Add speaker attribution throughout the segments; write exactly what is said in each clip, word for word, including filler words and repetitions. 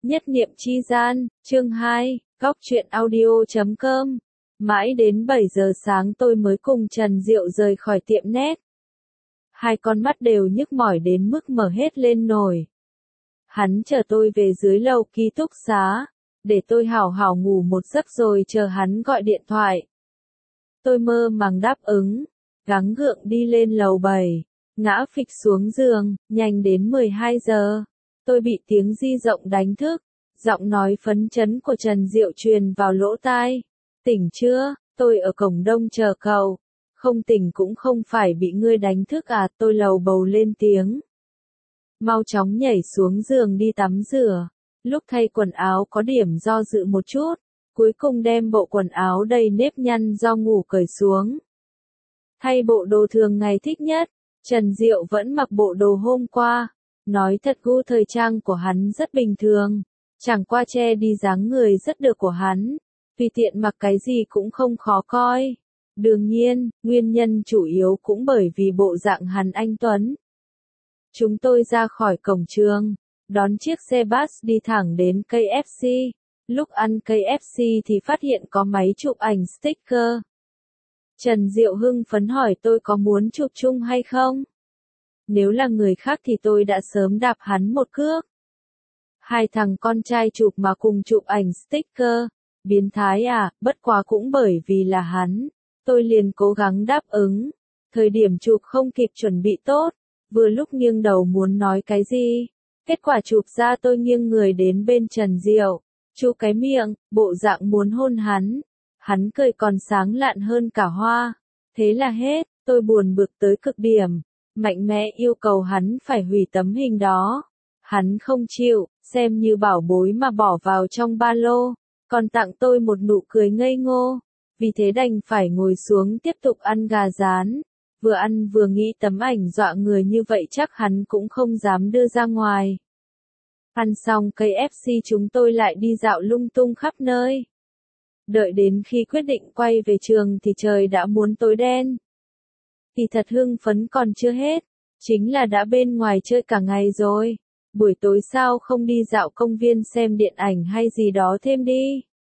Speaker 1: Nhất niệm chi gian, chương hai, góc truyện audio chấm com. Mãi đến bảy giờ sáng tôi mới cùng Trần Diệu rời khỏi tiệm nét. Hai con mắt đều nhức mỏi đến mức mở hết lên nổi. Hắn chờ tôi về dưới lầu ký túc xá, để tôi hảo hảo ngủ một giấc rồi chờ hắn gọi điện thoại. Tôi mơ màng đáp ứng, gắng gượng đi lên lầu bảy, ngã phịch xuống giường, nhanh đến mười hai giờ. Tôi bị tiếng di rộng đánh thức, giọng nói phấn chấn của Trần Diệu truyền vào lỗ tai. Tỉnh chưa, tôi ở cổng đông chờ cậu. Không tỉnh cũng không phải bị ngươi đánh thức à, tôi lầu bầu lên tiếng. Mau chóng nhảy xuống giường đi tắm rửa. Lúc thay quần áo có điểm do dự một chút, cuối cùng đem bộ quần áo đầy nếp nhăn do ngủ cởi xuống. Thay bộ đồ thường ngày thích nhất, Trần Diệu vẫn mặc bộ đồ hôm qua. Nói thật gu thời trang của hắn rất bình thường, chẳng qua che đi dáng người rất được của hắn, tùy tiện mặc cái gì cũng không khó coi. Đương nhiên, nguyên nhân chủ yếu cũng bởi vì bộ dạng hắn anh tuấn. Chúng tôi ra khỏi cổng trường, đón chiếc xe bus đi thẳng đến ca ép xê. Lúc ăn ca ép xê thì phát hiện có máy chụp ảnh sticker. Trần Diệu hưng phấn hỏi tôi có muốn chụp chung hay không? Nếu là người khác thì tôi đã sớm đạp hắn một cước. Hai thằng con trai chụp mà cùng chụp ảnh sticker, biến thái à, bất quá cũng bởi vì là hắn, tôi liền cố gắng đáp ứng. Thời điểm chụp không kịp chuẩn bị tốt, vừa lúc nghiêng đầu muốn nói cái gì, kết quả chụp ra tôi nghiêng người đến bên Trần Diệu, chu cái miệng, bộ dạng muốn hôn hắn. Hắn cười còn sáng lạn hơn cả hoa. Thế là hết, tôi buồn bực tới cực điểm. Mạnh mẽ yêu cầu hắn phải hủy tấm hình đó. Hắn không chịu, xem như bảo bối mà bỏ vào trong ba lô, còn tặng tôi một nụ cười ngây ngô. Vì thế đành phải ngồi xuống tiếp tục ăn gà rán. Vừa ăn vừa nghĩ tấm ảnh dọa người như vậy chắc hắn cũng không dám đưa ra ngoài. Ăn xong ca ép xê chúng tôi lại đi dạo lung tung khắp nơi. Đợi đến khi quyết định quay về trường thì trời đã muốn tối đen. Thì thật hưng phấn còn chưa hết, chính là đã bên ngoài chơi cả ngày rồi. Buổi tối sao không đi dạo công viên xem điện ảnh hay gì đó thêm đi.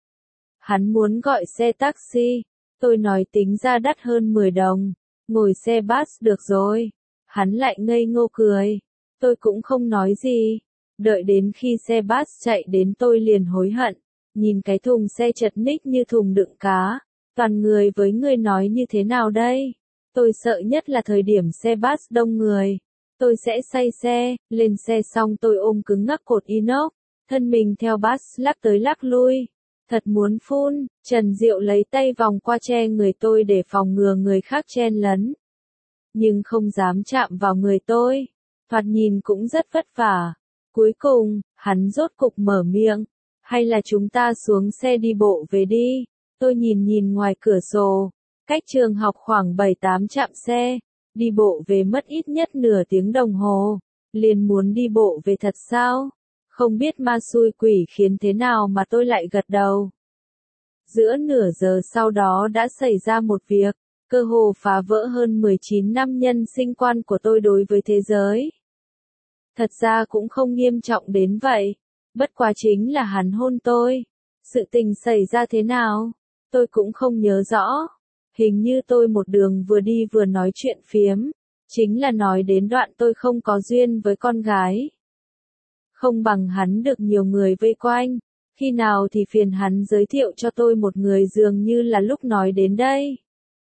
Speaker 1: Hắn muốn gọi xe taxi, tôi nói tính ra đắt hơn mười đồng, ngồi xe bus được rồi. Hắn lại ngây ngô cười, tôi cũng không nói gì. Đợi đến khi xe bus chạy đến tôi liền hối hận, nhìn cái thùng xe chật ních như thùng đựng cá, toàn người với người nói như thế nào đây? Tôi sợ nhất là thời điểm xe bus đông người. Tôi sẽ say xe, lên xe xong tôi ôm cứng ngắc cột inox, thân mình theo bus lắc tới lắc lui. Thật muốn phun, Trần Diệu lấy tay vòng qua che người tôi để phòng ngừa người khác chen lấn. Nhưng không dám chạm vào người tôi, thoạt nhìn cũng rất vất vả. Cuối cùng, hắn rốt cục mở miệng, hay là chúng ta xuống xe đi bộ về đi. Tôi nhìn nhìn ngoài cửa sổ. Cách trường học khoảng bảy tám trạm xe, đi bộ về mất ít nhất nửa tiếng đồng hồ, liền muốn đi bộ về thật sao? Không biết ma xui quỷ khiến thế nào mà tôi lại gật đầu. Giữa nửa giờ sau đó đã xảy ra một việc, cơ hồ phá vỡ hơn mười chín năm nhân sinh quan của tôi đối với thế giới. Thật ra cũng không nghiêm trọng đến vậy, bất quá chính là hắn hôn tôi. Sự tình xảy ra thế nào? Tôi cũng không nhớ rõ. Hình như tôi một đường vừa đi vừa nói chuyện phiếm, chính là nói đến đoạn tôi không có duyên với con gái. Không bằng hắn được nhiều người vây quanh, khi nào thì phiền hắn giới thiệu cho tôi một người dường như là lúc nói đến đây.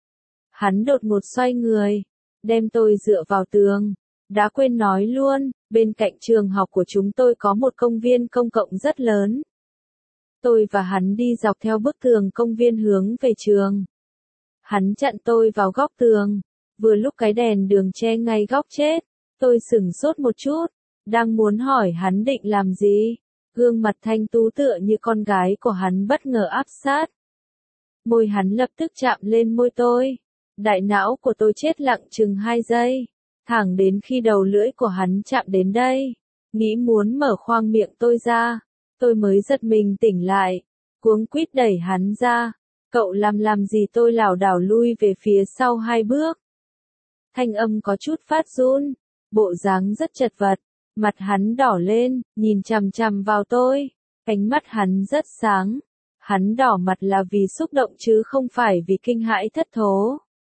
Speaker 1: Hắn đột ngột xoay người, đem tôi dựa vào tường, đã quên nói luôn, bên cạnh trường học của chúng tôi có một công viên công cộng rất lớn. Tôi và hắn đi dọc theo bức tường công viên hướng về trường. Hắn chặn tôi vào góc tường, vừa lúc cái đèn đường che ngay góc chết, tôi sửng sốt một chút, đang muốn hỏi hắn định làm gì, gương mặt thanh tú tựa như con gái của hắn bất ngờ áp sát. Môi hắn lập tức chạm lên môi tôi, đại não của tôi chết lặng chừng hai giây, thẳng đến khi đầu lưỡi của hắn chạm đến đây, nghĩ muốn mở khoang miệng tôi ra, tôi mới giật mình tỉnh lại, cuống quýt đẩy hắn ra. Cậu làm làm gì? Tôi lảo đảo lui về phía sau hai bước. Thanh âm có chút phát run, bộ dáng rất chật vật, Mặt hắn đỏ lên, nhìn chằm chằm vào tôi. Ánh mắt hắn rất sáng. Hắn đỏ mặt là vì xúc động chứ không phải vì kinh hãi thất thố.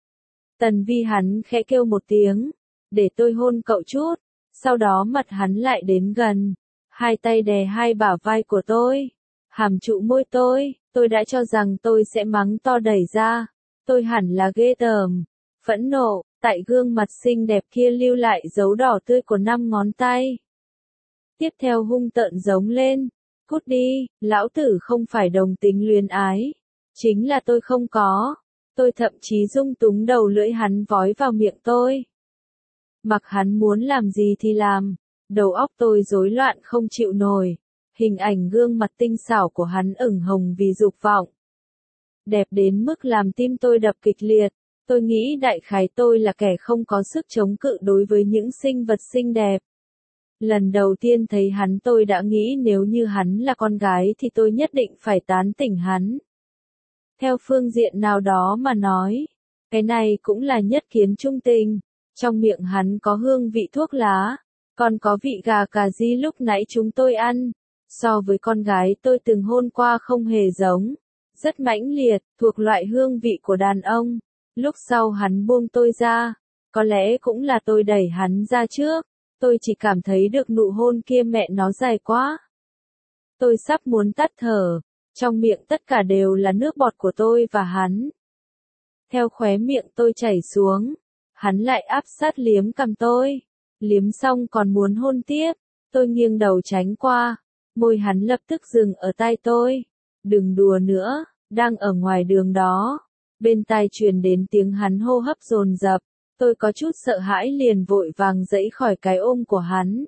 Speaker 1: Tần Vi hắn khẽ kêu một tiếng, để tôi hôn cậu chút. Sau đó mặt hắn lại đến gần, hai tay đè hai bả vai của tôi, hàm trụ môi tôi. Tôi đã cho rằng tôi sẽ mắng to đẩy ra. Tôi hẳn là ghê tởm, phẫn nộ, tại gương mặt xinh đẹp kia lưu lại dấu đỏ tươi của năm ngón tay. Tiếp theo hung tợn giống lên, cút đi, lão tử không phải đồng tính luyến ái. Chính là tôi không có. Tôi thậm chí dung túng đầu lưỡi hắn vói vào miệng tôi. Mặc hắn muốn làm gì thì làm, đầu óc tôi rối loạn không chịu nổi. Hình ảnh gương mặt tinh xảo của hắn ửng hồng vì dục vọng. Đẹp đến mức làm tim tôi đập kịch liệt. Tôi nghĩ đại khái tôi là kẻ không có sức chống cự đối với những sinh vật xinh đẹp. Lần đầu tiên thấy hắn tôi đã nghĩ nếu như hắn là con gái thì tôi nhất định phải tán tỉnh hắn. Theo phương diện nào đó mà nói, cái này cũng là nhất kiến trung tình. Trong miệng hắn có hương vị thuốc lá, còn có vị gà cà ri lúc nãy chúng tôi ăn. So với con gái tôi từng hôn qua không hề giống. Rất mãnh liệt, thuộc loại hương vị của đàn ông. Lúc sau hắn buông tôi ra, có lẽ cũng là tôi đẩy hắn ra trước. Tôi chỉ cảm thấy được nụ hôn kia mẹ nó dài quá. Tôi sắp muốn tắt thở, trong miệng tất cả đều là nước bọt của tôi và hắn. Theo khóe miệng tôi chảy xuống, hắn lại áp sát liếm cằm tôi. Liếm xong còn muốn hôn tiếp, tôi nghiêng đầu tránh qua, môi hắn lập tức dừng ở tai tôi. Đừng đùa nữa, đang ở ngoài đường đó. Bên tai truyền đến tiếng hắn hô hấp dồn dập. Tôi có chút sợ hãi liền vội vàng giãy khỏi cái ôm của hắn.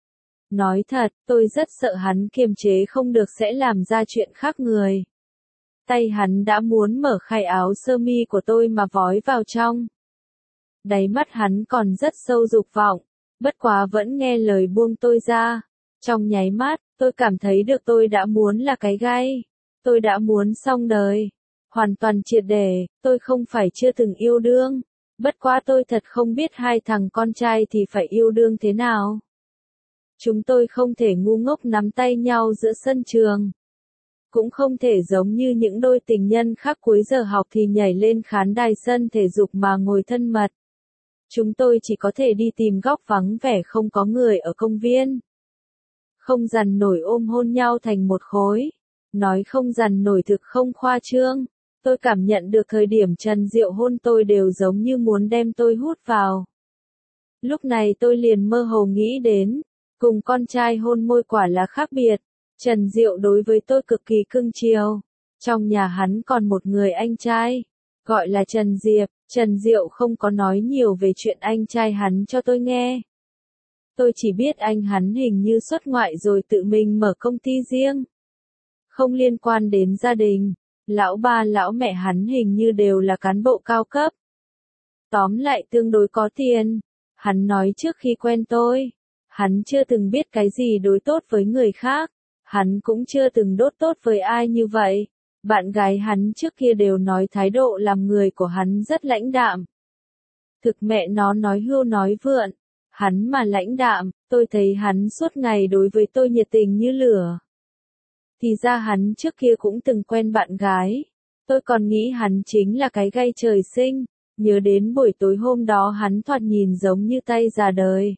Speaker 1: Nói thật, tôi rất sợ hắn kiềm chế không được sẽ làm ra chuyện khác người. Tay hắn đã muốn mở khay áo sơ mi của tôi mà vói vào trong. Đáy mắt hắn còn rất sâu dục vọng, bất quá vẫn nghe lời buông tôi ra. Trong nháy mắt, tôi cảm thấy được tôi đã muốn là cái gai. Tôi đã muốn xong đời. Hoàn toàn triệt để, tôi không phải chưa từng yêu đương. Bất quá tôi thật không biết hai thằng con trai thì phải yêu đương thế nào. Chúng tôi không thể ngu ngốc nắm tay nhau giữa sân trường. Cũng không thể giống như những đôi tình nhân khác cuối giờ học thì nhảy lên khán đài sân thể dục mà ngồi thân mật. Chúng tôi chỉ có thể đi tìm góc vắng vẻ không có người ở công viên. Không dằn nổi ôm hôn nhau thành một khối. Nói không dằn nổi thực không khoa trương. Tôi cảm nhận được thời điểm Trần Diệu hôn tôi đều giống như muốn đem tôi hút vào. Lúc này tôi liền mơ hồ nghĩ đến, cùng con trai hôn môi quả là khác biệt. Trần Diệu đối với tôi cực kỳ cưng chiều. Trong nhà hắn còn một người anh trai, gọi là Trần Diệp. Trần Diệu không có nói nhiều về chuyện anh trai hắn cho tôi nghe. Tôi chỉ biết anh hắn hình như xuất ngoại rồi tự mình mở công ty riêng. Không liên quan đến gia đình. Lão ba lão mẹ hắn hình như đều là cán bộ cao cấp. Tóm lại tương đối có tiền. Hắn nói trước khi quen tôi, hắn chưa từng biết cái gì đối tốt với người khác. Hắn cũng chưa từng đốt tốt với ai như vậy. Bạn gái hắn trước kia đều nói thái độ làm người của hắn rất lãnh đạm. Thực mẹ nó nói hưu nói vượn. Hắn mà lãnh đạm, tôi thấy hắn suốt ngày đối với tôi nhiệt tình như lửa. Thì ra hắn trước kia cũng từng quen bạn gái. Tôi còn nghĩ hắn chính là cái gai trời sinh. Nhớ đến buổi tối hôm đó hắn thoạt nhìn giống như tay già đời.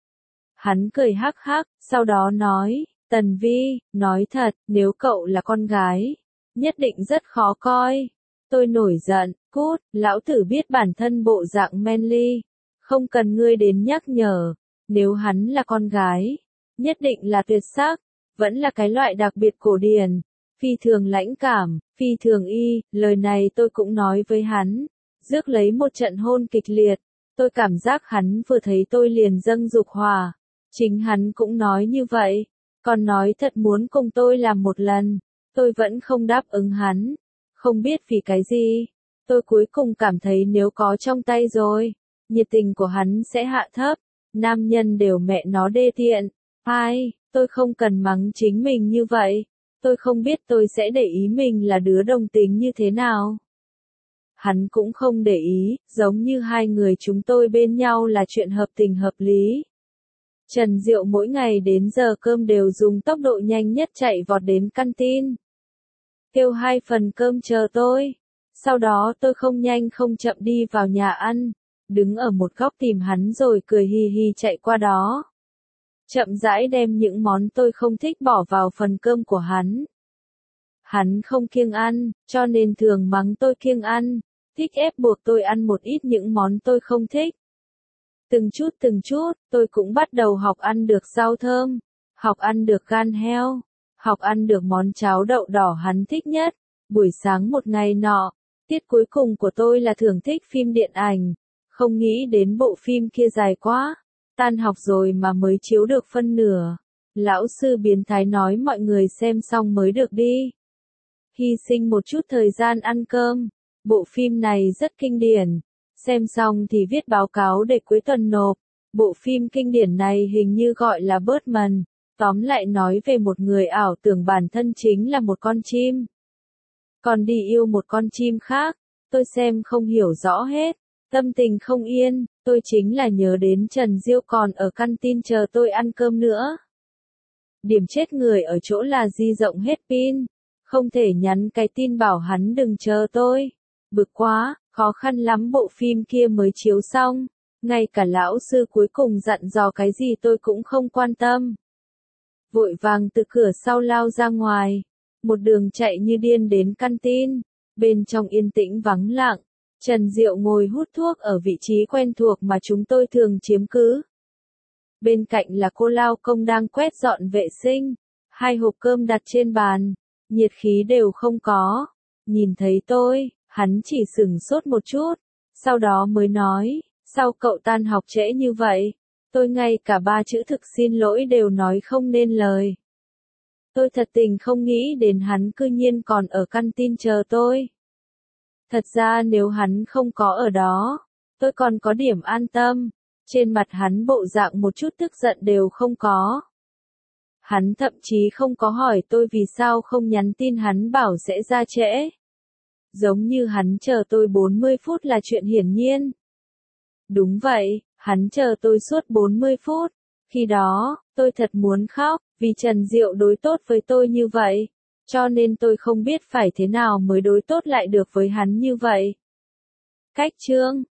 Speaker 1: Hắn cười hắc hắc, sau đó nói, Tần Vi, nói thật, nếu cậu là con gái, nhất định rất khó coi. Tôi nổi giận, cút, lão tử biết bản thân bộ dạng manly. Không cần ngươi đến nhắc nhở. Nếu hắn là con gái, nhất định là tuyệt sắc. Vẫn là cái loại đặc biệt cổ điển, phi thường lãnh cảm, phi thường y, lời này tôi cũng nói với hắn, rước lấy một trận hôn kịch liệt, tôi cảm giác hắn vừa thấy tôi liền dâng dục hỏa, chính hắn cũng nói như vậy, còn nói thật muốn cùng tôi làm một lần, tôi vẫn không đáp ứng hắn, không biết vì cái gì, tôi cuối cùng cảm thấy nếu có trong tay rồi, nhiệt tình của hắn sẽ hạ thấp, nam nhân đều mẹ nó đê tiện, ai. Tôi không cần mắng chính mình như vậy. Tôi không biết tôi sẽ để ý mình là đứa đồng tính như thế nào. Hắn cũng không để ý, giống như hai người chúng tôi bên nhau là chuyện hợp tình hợp lý. Trần Diệu mỗi ngày đến giờ cơm đều dùng tốc độ nhanh nhất chạy vọt đến canteen. Kêu hai phần cơm chờ tôi. Sau đó tôi không nhanh không chậm đi vào nhà ăn, đứng ở một góc tìm hắn rồi cười hì hì chạy qua đó. Chậm rãi đem những món tôi không thích bỏ vào phần cơm của hắn. Hắn không kiêng ăn, cho nên thường mắng tôi kiêng ăn, thích ép buộc tôi ăn một ít những món tôi không thích. Từng chút từng chút, tôi cũng bắt đầu học ăn được rau thơm, học ăn được gan heo, học ăn được món cháo đậu đỏ hắn thích nhất. Buổi sáng một ngày nọ, tiết cuối cùng của tôi là thưởng thích phim điện ảnh, không nghĩ đến bộ phim kia dài quá, tan học rồi mà mới chiếu được phân nửa. Lão sư biến thái nói mọi người xem xong mới được đi. Hy sinh một chút thời gian ăn cơm, bộ phim này rất kinh điển, xem xong thì viết báo cáo để cuối tuần nộp. Bộ phim kinh điển này hình như gọi là Birdman, tóm lại nói về một người ảo tưởng bản thân chính là một con chim. Còn đi yêu một con chim khác, tôi xem không hiểu rõ hết, tâm tình không yên, tôi chính là nhớ đến Trần Diệu còn ở canteen chờ tôi ăn cơm nữa. Điểm chết người ở chỗ là di rộng hết pin, không thể nhắn cái tin bảo hắn đừng chờ tôi. Bực quá, khó khăn lắm bộ phim kia mới chiếu xong, ngay cả lão sư cuối cùng dặn dò cái gì tôi cũng không quan tâm. Vội vàng từ cửa sau lao ra ngoài, một đường chạy như điên đến canteen, bên trong yên tĩnh vắng lặng, Trần Diệu ngồi hút thuốc ở vị trí quen thuộc mà chúng tôi thường chiếm cứ. Bên cạnh là cô lao công đang quét dọn vệ sinh, hai hộp cơm đặt trên bàn, nhiệt khí đều không có. Nhìn thấy tôi, hắn chỉ sửng sốt một chút, sau đó mới nói, sao cậu tan học trễ như vậy? Tôi ngay cả ba chữ thực xin lỗi đều nói không nên lời. Tôi thật tình không nghĩ đến hắn cư nhiên còn ở canteen chờ tôi. Thật ra nếu hắn không có ở đó, tôi còn có điểm an tâm. Trên mặt hắn bộ dạng một chút tức giận đều không có. Hắn thậm chí không có hỏi tôi vì sao không nhắn tin hắn bảo sẽ ra trễ. Giống như hắn chờ tôi bốn mươi phút là chuyện hiển nhiên. Đúng vậy, hắn chờ tôi suốt bốn mươi phút. Khi đó, tôi thật muốn khóc, vì Trần Diệu đối tốt với tôi như vậy. Cho nên tôi không biết phải thế nào mới đối tốt lại được với hắn như vậy. Cách chương